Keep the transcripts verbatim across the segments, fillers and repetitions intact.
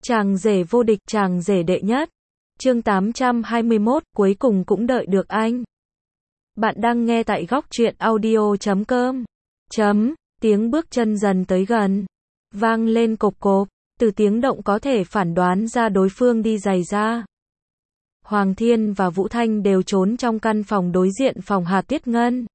Chàng rể vô địch, chàng rể đệ nhất. Chương tám trăm hai mươi mốt, cuối cùng cũng đợi được anh. Bạn đang nghe tại góc truyện audio chấm com. Chấm, tiếng bước chân dần tới gần. Vang lên cộp cộp, từ tiếng động có thể phản đoán ra đối phương đi giày ra. Hoàng Thiên và Vũ Thanh đều trốn trong căn phòng đối diện phòng Hà Tuyết Ngân.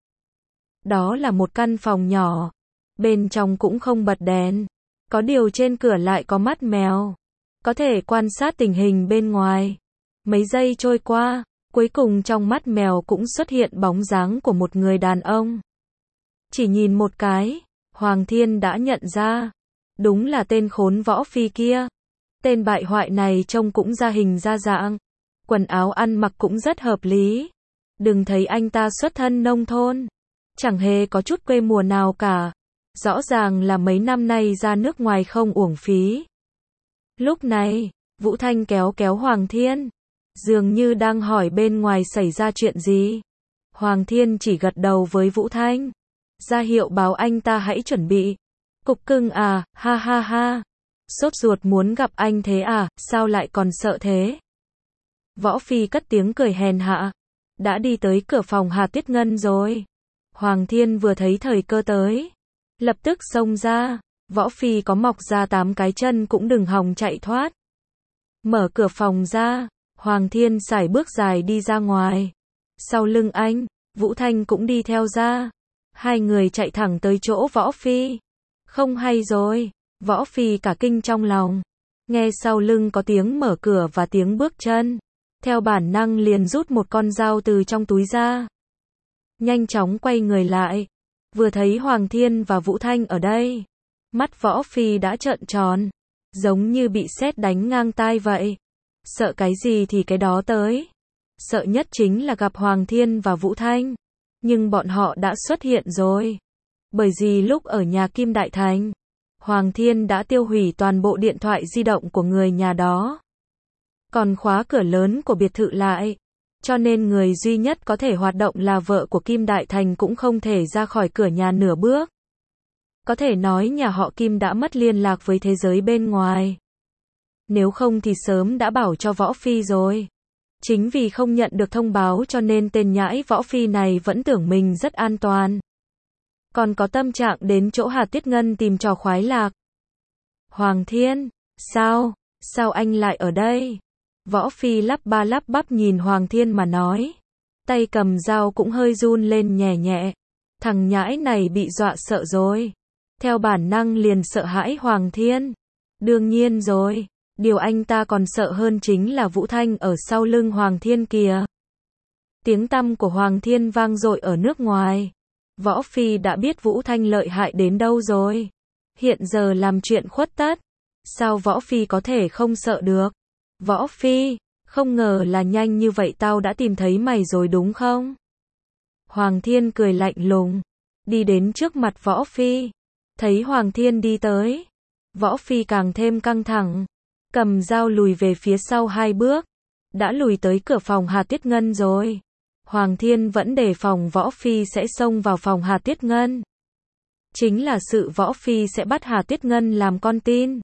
Đó là một căn phòng nhỏ. Bên trong cũng không bật đèn. Có điều trên cửa lại có mắt mèo. Có thể quan sát tình hình bên ngoài. Mấy giây trôi qua, cuối cùng trong mắt mèo cũng xuất hiện bóng dáng của một người đàn ông. Chỉ nhìn một cái, Hoàng Thiên đã nhận ra. Đúng là tên khốn Võ Phi kia. Tên bại hoại này trông cũng ra hình ra dạng. Quần áo ăn mặc cũng rất hợp lý. Đừng thấy anh ta xuất thân nông thôn. Chẳng hề có chút quê mùa nào cả. Rõ ràng là mấy năm nay ra nước ngoài không uổng phí. Lúc này, Vũ Thanh kéo kéo Hoàng Thiên. Dường như đang hỏi bên ngoài xảy ra chuyện gì. Hoàng Thiên chỉ gật đầu với Vũ Thanh. Ra hiệu báo anh ta hãy chuẩn bị. Cục cưng à, ha ha ha. Sốt ruột muốn gặp anh thế à, sao lại còn sợ thế? Võ Phi cất tiếng cười hèn hạ. Đã đi tới cửa phòng Hà Tuyết Ngân rồi. Hoàng Thiên vừa thấy thời cơ tới. Lập tức xông ra. Võ Phi có mọc ra tám cái chân cũng đừng hòng chạy thoát. Mở cửa phòng ra. Hoàng Thiên sải bước dài đi ra ngoài. Sau lưng anh, Vũ Thanh cũng đi theo ra. Hai người chạy thẳng tới chỗ Võ Phi. Không hay rồi. Võ Phi cả kinh trong lòng. Nghe sau lưng có tiếng mở cửa và tiếng bước chân. Theo bản năng liền rút một con dao từ trong túi ra. Nhanh chóng quay người lại. Vừa thấy Hoàng Thiên và Vũ Thanh ở đây. Mắt Võ Phi đã trợn tròn. Giống như bị sét đánh ngang tai vậy. Sợ cái gì thì cái đó tới. Sợ nhất chính là gặp Hoàng Thiên và Vũ Thanh. Nhưng bọn họ đã xuất hiện rồi. Bởi vì lúc ở nhà Kim Đại Thành, Hoàng Thiên đã tiêu hủy toàn bộ điện thoại di động của người nhà đó. Còn khóa cửa lớn của biệt thự lại. Cho nên người duy nhất có thể hoạt động là vợ của Kim Đại Thành cũng không thể ra khỏi cửa nhà nửa bước. Có thể nói nhà họ Kim đã mất liên lạc với thế giới bên ngoài. Nếu không thì sớm đã bảo cho Võ Phi rồi. Chính vì không nhận được thông báo cho nên tên nhãi Võ Phi này vẫn tưởng mình rất an toàn. Còn có tâm trạng đến chỗ Hà Tuyết Ngân tìm trò khoái lạc. Hoàng Thiên, sao, sao anh lại ở đây? Võ Phi lắp ba lắp bắp nhìn Hoàng Thiên mà nói. Tay cầm dao cũng hơi run lên nhẹ nhẹ. Thằng nhãi này bị dọa sợ rồi. Theo bản năng liền sợ hãi Hoàng Thiên. Đương nhiên rồi. Điều anh ta còn sợ hơn chính là Vũ Thanh ở sau lưng Hoàng Thiên kìa. Tiếng tăm của Hoàng Thiên vang dội ở nước ngoài. Võ Phi đã biết Vũ Thanh lợi hại đến đâu rồi. Hiện giờ làm chuyện khuất tất. Sao Võ Phi có thể không sợ được? Võ Phi, không ngờ là nhanh như vậy tao đã tìm thấy mày rồi đúng không? Hoàng Thiên cười lạnh lùng. Đi đến trước mặt Võ Phi. Thấy Hoàng Thiên đi tới. Võ Phi càng thêm căng thẳng. Cầm dao lùi về phía sau hai bước. Đã lùi tới cửa phòng Hà Tuyết Ngân rồi. Hoàng Thiên vẫn đề phòng Võ Phi sẽ xông vào phòng Hà Tuyết Ngân. Chính là sự Võ Phi sẽ bắt Hà Tuyết Ngân làm con tin.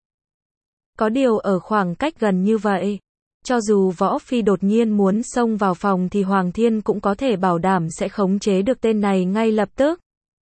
Có điều ở khoảng cách gần như vậy. Cho dù Võ Phi đột nhiên muốn xông vào phòng thì Hoàng Thiên cũng có thể bảo đảm sẽ khống chế được tên này ngay lập tức.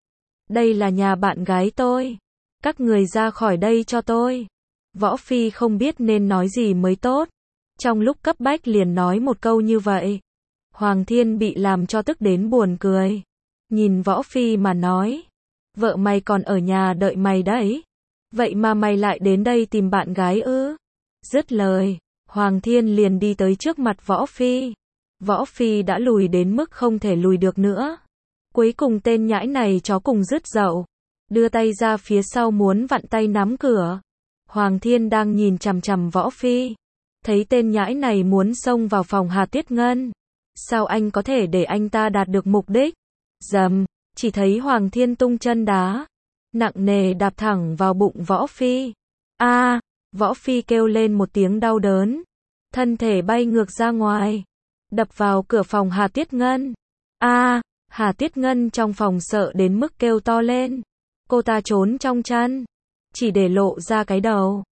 Đây là nhà bạn gái tôi. Các người ra khỏi đây cho tôi. Võ Phi không biết nên nói gì mới tốt. Trong lúc cấp bách liền nói một câu như vậy. Hoàng Thiên bị làm cho tức đến buồn cười. Nhìn Võ Phi mà nói. Vợ mày còn ở nhà đợi mày đấy. Vậy mà mày lại đến đây tìm bạn gái ư? Dứt lời, Hoàng Thiên liền đi tới trước mặt Võ Phi. Võ Phi đã lùi đến mức không thể lùi được nữa. Cuối cùng tên nhãi này chó cùng dứt dậu. Đưa tay ra phía sau muốn vặn tay nắm cửa. Hoàng Thiên đang nhìn chằm chằm Võ Phi. Thấy tên nhãi này muốn xông vào phòng Hà Tuyết Ngân. Sao anh có thể để anh ta đạt được mục đích? Dầm, chỉ thấy Hoàng Thiên tung chân đá. Nặng nề đạp thẳng vào bụng Võ Phi. A, à, Võ Phi kêu lên một tiếng đau đớn. Thân thể bay ngược ra ngoài. Đập vào cửa phòng Hà Tuyết Ngân. A, à, Hà Tuyết Ngân trong phòng sợ đến mức kêu to lên. Cô ta trốn trong chăn. Chỉ để lộ ra cái đầu.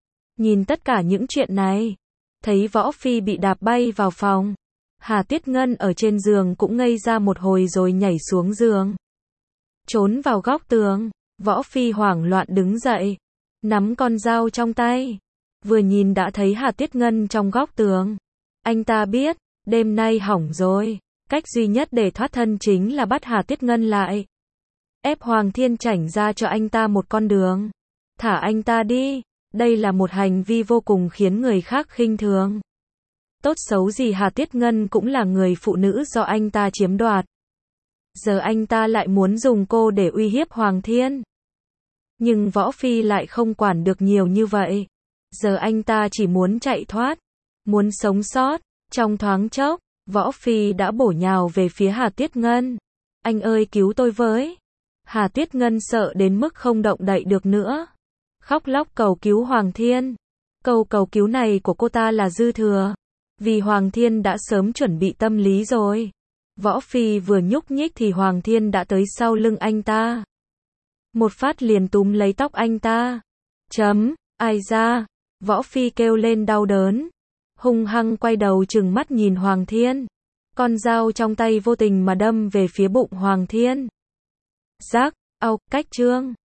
Nhìn tất cả những chuyện này, thấy Võ Phi bị đạp bay vào phòng, Hà Tiết Ngân ở trên giường cũng ngây ra một hồi rồi nhảy xuống giường, trốn vào góc tường. Võ Phi hoảng loạn đứng dậy, nắm con dao trong tay, vừa nhìn đã thấy Hà Tiết Ngân trong góc tường. Anh ta biết, đêm nay hỏng rồi, cách duy nhất để thoát thân chính là bắt Hà Tiết Ngân lại, ép Hoàng Thiên Chảnh ra cho anh ta một con đường, thả anh ta đi. Đây là một hành vi vô cùng khiến người khác khinh thường. Tốt xấu gì Hà Tiết Ngân cũng là người phụ nữ do anh ta chiếm đoạt. Giờ anh ta lại muốn dùng cô để uy hiếp Hoàng Thiên. Nhưng Võ Phi lại không quản được nhiều như vậy. Giờ anh ta chỉ muốn chạy thoát, muốn sống sót. Trong thoáng chốc, Võ Phi đã bổ nhào về phía Hà Tiết Ngân. Anh ơi cứu tôi với. Hà Tiết Ngân sợ đến mức không động đậy được nữa, khóc lóc cầu cứu Hoàng Thiên. Câu cầu cứu này của cô ta là dư thừa, vì Hoàng Thiên đã sớm chuẩn bị tâm lý rồi. Võ Phi vừa nhúc nhích thì Hoàng Thiên đã tới sau lưng anh ta, một phát liền túm lấy tóc anh ta. Chấm, ai ra? Võ Phi kêu lên đau đớn, hung hăng quay đầu trừng mắt nhìn Hoàng Thiên. Con dao trong tay vô tình mà đâm về phía bụng Hoàng Thiên. Rắc, au, cách trương.